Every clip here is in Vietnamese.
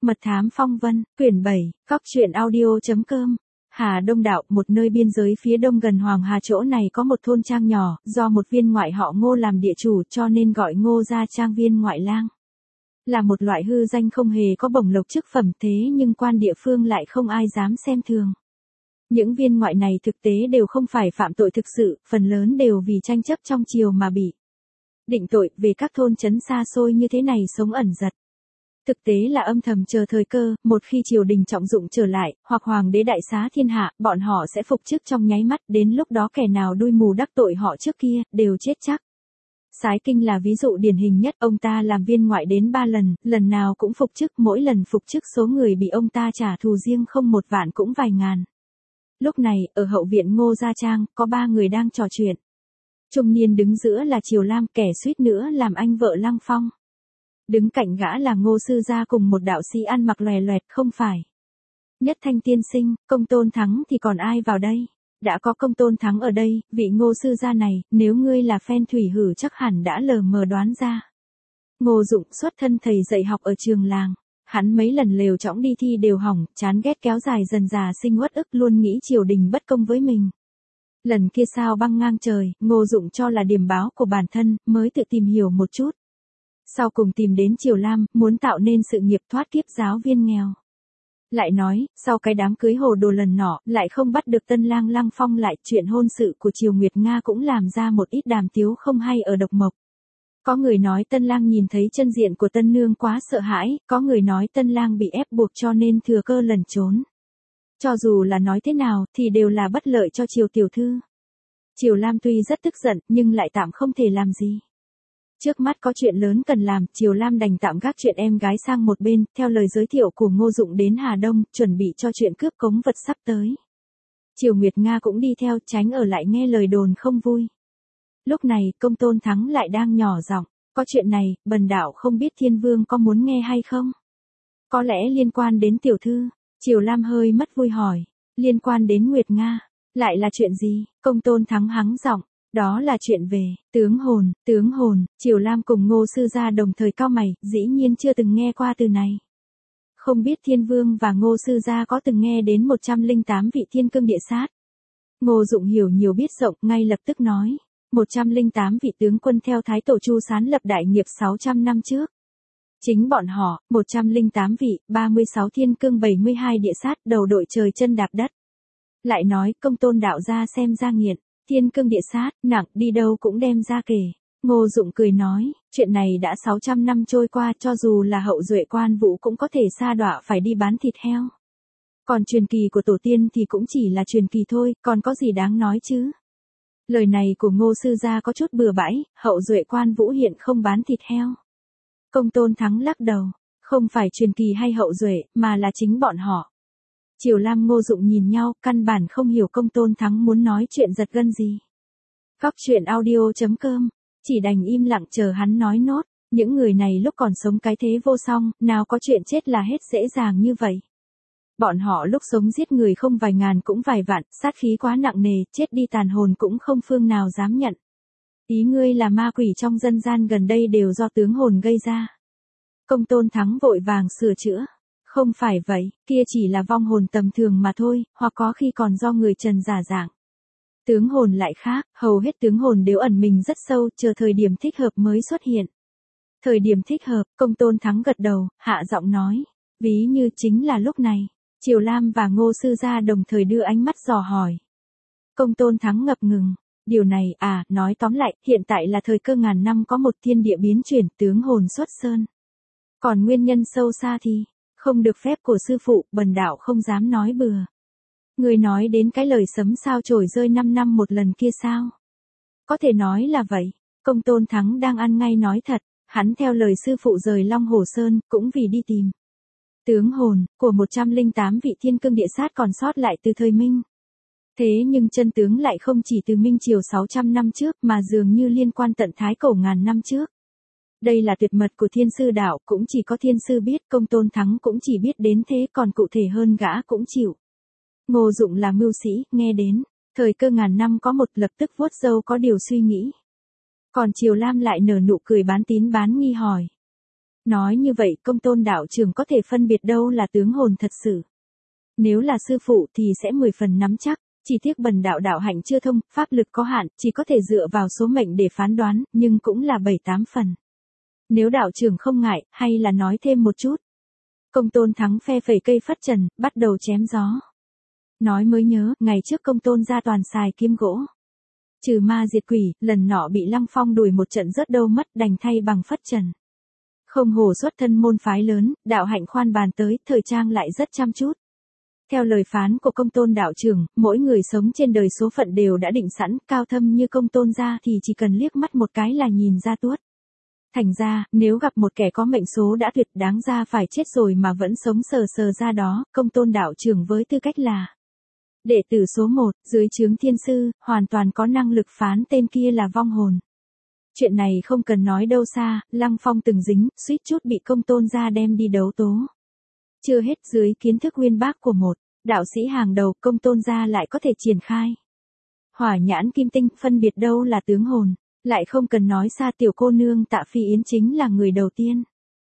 Mật thám phong vân, quyển 7, Cóc truyện audio.com. Hà Đông Đạo, một nơi biên giới phía đông gần Hoàng Hà, chỗ này có một thôn trang nhỏ, do một viên ngoại họ Ngô làm địa chủ cho nên gọi Ngô gia trang viên ngoại lang. Là một loại hư danh không hề có bổng lộc chức phẩm, thế nhưng quan địa phương lại không ai dám xem thường. Những viên ngoại này thực tế đều không phải phạm tội thực sự, phần lớn đều vì tranh chấp trong triều mà bị định tội. Về các thôn trấn xa xôi như thế này sống ẩn giật, thực tế là âm thầm chờ thời cơ, một khi triều đình trọng dụng trở lại, hoặc hoàng đế đại xá thiên hạ, bọn họ sẽ phục chức trong nháy mắt, đến lúc đó kẻ nào đuôi mù đắc tội họ trước kia, đều chết chắc. Sái Kinh là ví dụ điển hình nhất, ông ta làm viên ngoại đến 3 lần, lần nào cũng phục chức, mỗi lần phục chức số người bị ông ta trả thù riêng không 1 vạn cũng vài ngàn. Lúc này, ở hậu viện Ngô Gia Trang, có 3 người đang trò chuyện. Trung niên đứng giữa là Triều Lam, kẻ suýt nữa làm anh vợ Lăng Phong. Đứng cạnh gã là Ngô sư gia cùng một đạo sĩ ăn mặc lòe loẹt, không phải Nhất Thanh tiên sinh, Công Tôn Thắng thì còn ai vào đây? Đã có Công Tôn Thắng ở đây, vị Ngô sư gia này, nếu ngươi là phen thủy hử chắc hẳn đã lờ mờ đoán ra. Ngô Dụng xuất thân thầy dạy học ở trường làng. Hắn mấy lần lều chõng đi thi đều hỏng, chán ghét kéo dài dần dà sinh uất ức, luôn nghĩ triều đình bất công với mình. Lần kia sao băng ngang trời, Ngô Dụng cho là điểm báo của bản thân, mới tự tìm hiểu một chút. Sau cùng tìm đến Triều Lam, muốn tạo nên sự nghiệp thoát kiếp giáo viên nghèo. Lại nói, sau cái đám cưới hồ đồ lần nọ, lại không bắt được tân lang Lăng Phong lại, chuyện hôn sự của Triều Nguyệt Nga cũng làm ra một ít đàm tiếu không hay ở Độc Mộc. Có người nói tân lang nhìn thấy chân diện của tân nương quá sợ hãi, có người nói tân lang bị ép buộc cho nên thừa cơ lẩn trốn. Cho dù là nói thế nào, thì đều là bất lợi cho Triều tiểu thư. Triều Lam tuy rất tức giận, nhưng lại tạm không thể làm gì. Trước mắt có chuyện lớn cần làm, Triều Lam đành tạm gác chuyện em gái sang một bên, theo lời giới thiệu của Ngô Dụng đến Hà Đông, chuẩn bị cho chuyện cướp cống vật sắp tới. Triều Nguyệt Nga cũng đi theo, tránh ở lại nghe lời đồn không vui. Lúc này, Công Tôn Thắng lại đang nhỏ giọng, có chuyện này, bần đạo không biết Thiên Vương có muốn nghe hay không? Có lẽ liên quan đến tiểu thư. Triều Lam hơi mất vui hỏi, liên quan đến Nguyệt Nga, lại là chuyện gì? Công Tôn Thắng hắng giọng, đó là chuyện về tướng hồn. Triều Lam cùng Ngô sư gia đồng thời cau mày, dĩ nhiên chưa từng nghe qua từ này. Không biết Thiên Vương và Ngô sư gia có từng nghe đến 108 vị thiên cương địa sát? Ngô Dụng hiểu nhiều biết rộng, ngay lập tức nói, 108 vị tướng quân theo Thái Tổ Chu Sán lập đại nghiệp 600 năm trước. Chính bọn họ, 108 vị, 36 thiên cương 72 địa sát, đầu đội trời chân đạp đất. Lại nói, Công Tôn đạo gia xem ra nghiện, thiên cương địa sát, nặng, đi đâu cũng đem ra kể. Ngô Dụng cười nói, chuyện này đã 600 năm trôi qua, cho dù là hậu duệ Quan Vũ cũng có thể sa đọa phải đi bán thịt heo. Còn truyền kỳ của tổ tiên thì cũng chỉ là truyền kỳ thôi, còn có gì đáng nói chứ? Lời này của Ngô sư gia có chút bừa bãi, hậu duệ Quan Vũ hiện không bán thịt heo. Công Tôn Thắng lắc đầu, không phải truyền kỳ hay hậu duệ, mà là chính bọn họ. Triều Lam Ngô Dụng nhìn nhau, căn bản không hiểu Công Tôn Thắng muốn nói chuyện giật gân gì. Cóc truyện audio.com, chỉ đành im lặng chờ hắn nói nốt. Những người này lúc còn sống cái thế vô song, nào có chuyện chết là hết dễ dàng như vậy. Bọn họ lúc sống giết người không vài ngàn cũng vài vạn, sát khí quá nặng nề, chết đi tàn hồn cũng không phương nào dám nhận. Ý ngươi là ma quỷ trong dân gian gần đây đều do tướng hồn gây ra. Công Tôn Thắng vội vàng sửa chữa. Không phải vậy, kia chỉ là vong hồn tầm thường mà thôi, hoặc có khi còn do người trần giả dạng. Tướng hồn lại khác, hầu hết tướng hồn đều ẩn mình rất sâu, chờ thời điểm thích hợp mới xuất hiện. Thời điểm thích hợp, Công Tôn Thắng gật đầu, hạ giọng nói, ví như chính là lúc này. Triều Lam và Ngô sư gia đồng thời đưa ánh mắt dò hỏi. Công Tôn Thắng ngập ngừng, điều này, nói tóm lại, hiện tại là thời cơ ngàn năm có một thiên địa biến chuyển, tướng hồn xuất sơn. Còn nguyên nhân sâu xa thì không được phép của sư phụ, bần đạo không dám nói bừa. Người nói đến cái lời sấm sao chổi rơi 5 năm một lần kia sao? Có thể nói là vậy. Công Tôn Thắng đang ăn ngay nói thật, hắn theo lời sư phụ rời Long Hồ Sơn, cũng vì đi tìm tướng hồn của 108 vị thiên cương địa sát còn sót lại từ thời Minh. Thế nhưng chân tướng lại không chỉ từ Minh Triều 600 năm trước mà dường như liên quan tận Thái Cổ ngàn năm trước. Đây là tuyệt mật của thiên sư đạo, cũng chỉ có thiên sư biết, Công Tôn Thắng cũng chỉ biết đến thế, còn cụ thể hơn gã cũng chịu. Ngô Dụng là mưu sĩ, nghe đến thời cơ ngàn năm có một, lập tức vuốt râu có điều suy nghĩ. Còn Triều Lam lại nở nụ cười bán tín bán nghi hỏi. Nói như vậy Công Tôn đạo trưởng có thể phân biệt đâu là tướng hồn thật sự. Nếu là sư phụ thì sẽ 10 phần nắm chắc, chỉ tiếc bần đạo đạo hạnh chưa thông, pháp lực có hạn, chỉ có thể dựa vào số mệnh để phán đoán, nhưng cũng là 7-8 phần. Nếu đạo trưởng không ngại, hay là nói thêm một chút. Công Tôn Thắng phe phẩy cây phất trần, bắt đầu chém gió. Nói mới nhớ, ngày trước Công Tôn ra toàn xài kiếm gỗ. Trừ ma diệt quỷ, lần nọ bị Lăng Phong đuổi một trận rớt đâu mất, đành thay bằng phất trần. Không hổ xuất thân môn phái lớn, đạo hạnh khoan bàn tới, thời trang lại rất chăm chút. Theo lời phán của Công Tôn đạo trưởng, mỗi người sống trên đời số phận đều đã định sẵn, cao thâm như Công Tôn ra thì chỉ cần liếc mắt một cái là nhìn ra tuốt. Thành ra, nếu gặp một kẻ có mệnh số đã tuyệt đáng ra phải chết rồi mà vẫn sống sờ sờ ra đó, Công Tôn đạo trưởng với tư cách là đệ tử số 1, dưới trướng thiên sư, hoàn toàn có năng lực phán tên kia là vong hồn. Chuyện này không cần nói đâu xa, Lăng Phong từng dính, suýt chút bị Công Tôn ra đem đi đấu tố. Chưa hết dưới kiến thức uyên bác của một đạo sĩ hàng đầu, Công Tôn ra lại có thể triển khai. Hỏa nhãn kim tinh, phân biệt đâu là tướng hồn. Lại không cần nói xa, tiểu cô nương Tạ Phi Yến chính là người đầu tiên.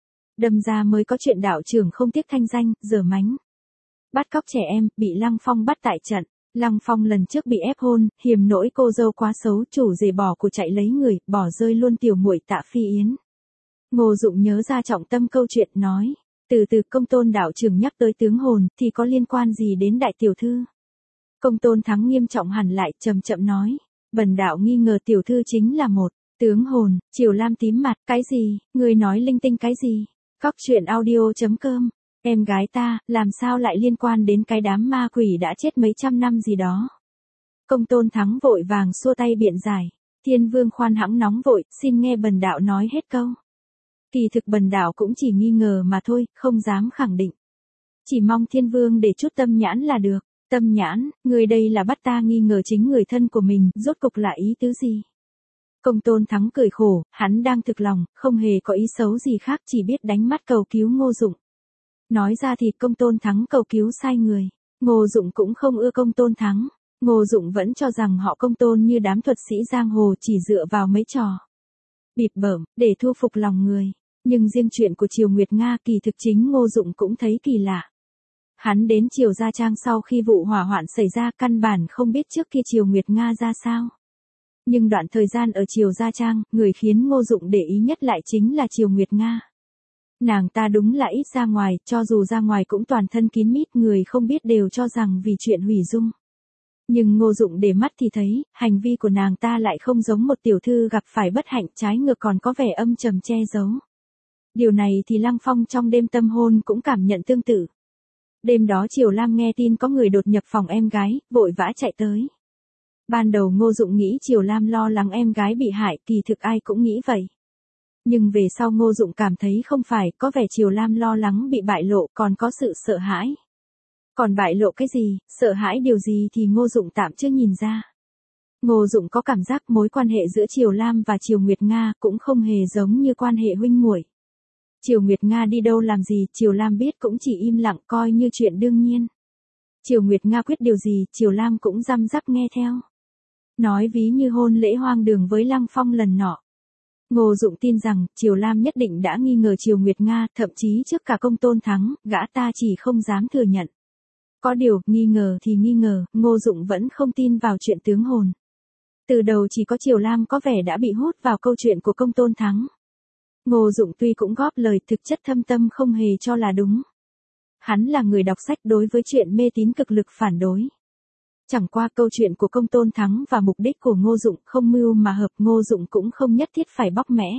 Đâm ra mới có chuyện đạo trưởng không tiếc thanh danh, dở mánh. Bắt cóc trẻ em, bị Lăng Phong bắt tại trận. Lăng Phong lần trước bị ép hôn, hiềm nỗi cô dâu quá xấu, chủ rể bỏ của chạy lấy người, bỏ rơi luôn tiểu muội Tạ Phi Yến. Ngô Dụng nhớ ra trọng tâm câu chuyện nói, từ từ Công Tôn đạo trưởng nhắc tới tướng hồn, thì có liên quan gì đến đại tiểu thư? Công Tôn Thắng nghiêm trọng hẳn lại, chậm chậm nói, bần đạo nghi ngờ tiểu thư chính là một tướng hồn. Triều Lam tím mặt, cái gì, người nói linh tinh cái gì? Cóc truyện audio.com. Em gái ta, làm sao lại liên quan đến cái đám ma quỷ đã chết mấy trăm năm gì đó? Công Tôn Thắng vội vàng xua tay biện giải. Thiên Vương khoan hãng nóng vội, xin nghe bần đạo nói hết câu. Kỳ thực bần đạo cũng chỉ nghi ngờ mà thôi, không dám khẳng định. Chỉ mong Thiên Vương để chút tâm nhãn là được. Tâm nhãn, người đây là bắt ta nghi ngờ chính người thân của mình, rốt cục là ý tứ gì? Công Tôn Thắng cười khổ, hắn đang thực lòng, không hề có ý xấu gì khác, chỉ biết đánh mắt cầu cứu Ngô Dụng. Nói ra thì Công Tôn Thắng cầu cứu sai người. Ngô Dụng cũng không ưa Công Tôn Thắng. Ngô Dụng vẫn cho rằng họ Công Tôn như đám thuật sĩ giang hồ chỉ dựa vào mấy trò bịp bợm để thu phục lòng người. Nhưng riêng chuyện của Triều Nguyệt Nga kỳ thực chính Ngô Dụng cũng thấy kỳ lạ. Hắn đến Triều Gia Trang sau khi vụ hỏa hoạn xảy ra, căn bản không biết trước kia Triều Nguyệt Nga ra sao. Nhưng đoạn thời gian ở Triều Gia Trang, người khiến Ngô Dụng để ý nhất lại chính là Triều Nguyệt Nga. Nàng ta đúng là ít ra ngoài, cho dù ra ngoài cũng toàn thân kín mít, người không biết đều cho rằng vì chuyện hủy dung. Nhưng Ngô Dụng để mắt thì thấy, hành vi của nàng ta lại không giống một tiểu thư gặp phải bất hạnh, trái ngược còn có vẻ âm trầm che giấu. Điều này thì Lăng Phong trong đêm tâm hôn cũng cảm nhận tương tự. Đêm đó Triều Lam nghe tin có người đột nhập phòng em gái, vội vã chạy tới. Ban đầu Ngô Dụng nghĩ Triều Lam lo lắng em gái bị hại, kỳ thực ai cũng nghĩ vậy. Nhưng về sau Ngô Dụng cảm thấy không phải, có vẻ Triều Lam lo lắng bị bại lộ, còn có sự sợ hãi. Còn bại lộ cái gì, sợ hãi điều gì thì Ngô Dụng tạm chưa nhìn ra. Ngô Dụng có cảm giác mối quan hệ giữa Triều Lam và Triều Nguyệt Nga cũng không hề giống như quan hệ huynh muội. Triều Nguyệt Nga đi đâu làm gì, Triều Lam biết cũng chỉ im lặng coi như chuyện đương nhiên. Triều Nguyệt Nga quyết điều gì, Triều Lam cũng răm rắp nghe theo. Nói ví như hôn lễ hoang đường với Lăng Phong lần nọ. Ngô Dụng tin rằng, Triều Lam nhất định đã nghi ngờ Triều Nguyệt Nga, thậm chí trước cả Công Tôn Thắng, gã ta chỉ không dám thừa nhận. Có điều, nghi ngờ thì nghi ngờ, Ngô Dụng vẫn không tin vào chuyện tướng hồn. Từ đầu chỉ có Triều Lam có vẻ đã bị hút vào câu chuyện của Công Tôn Thắng. Ngô Dụng tuy cũng góp lời, thực chất thâm tâm không hề cho là đúng. Hắn là người đọc sách, đối với chuyện mê tín cực lực phản đối. Chẳng qua câu chuyện của Công Tôn Thắng và mục đích của Ngô Dụng không mưu mà hợp, Ngô Dụng cũng không nhất thiết phải bóc mẽ.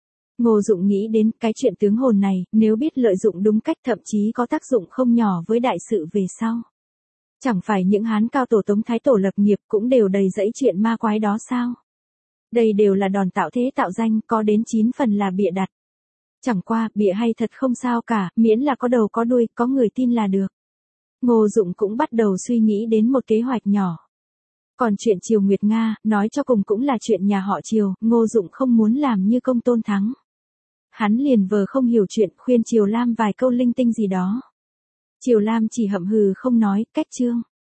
Ngô Dụng nghĩ đến cái chuyện tướng hồn này, nếu biết lợi dụng đúng cách thậm chí có tác dụng không nhỏ với đại sự về sau. Chẳng phải những Hán cao tổ Tống Thái Tổ lập nghiệp cũng đều đầy rẫy chuyện ma quái đó sao? Đây đều là đòn tạo thế tạo danh, có đến 9 phần là bịa đặt. Chẳng qua, bịa hay thật không sao cả, miễn là có đầu có đuôi, có người tin là được. Ngô Dụng cũng bắt đầu suy nghĩ đến một kế hoạch nhỏ. Còn chuyện Triều Nguyệt Nga, nói cho cùng cũng là chuyện nhà họ Triều, Ngô Dụng không muốn làm như Công Tôn Thắng. Hắn liền vờ không hiểu chuyện, khuyên Triều Lam vài câu linh tinh gì đó. Triều Lam chỉ hậm hừ không nói, cách chương.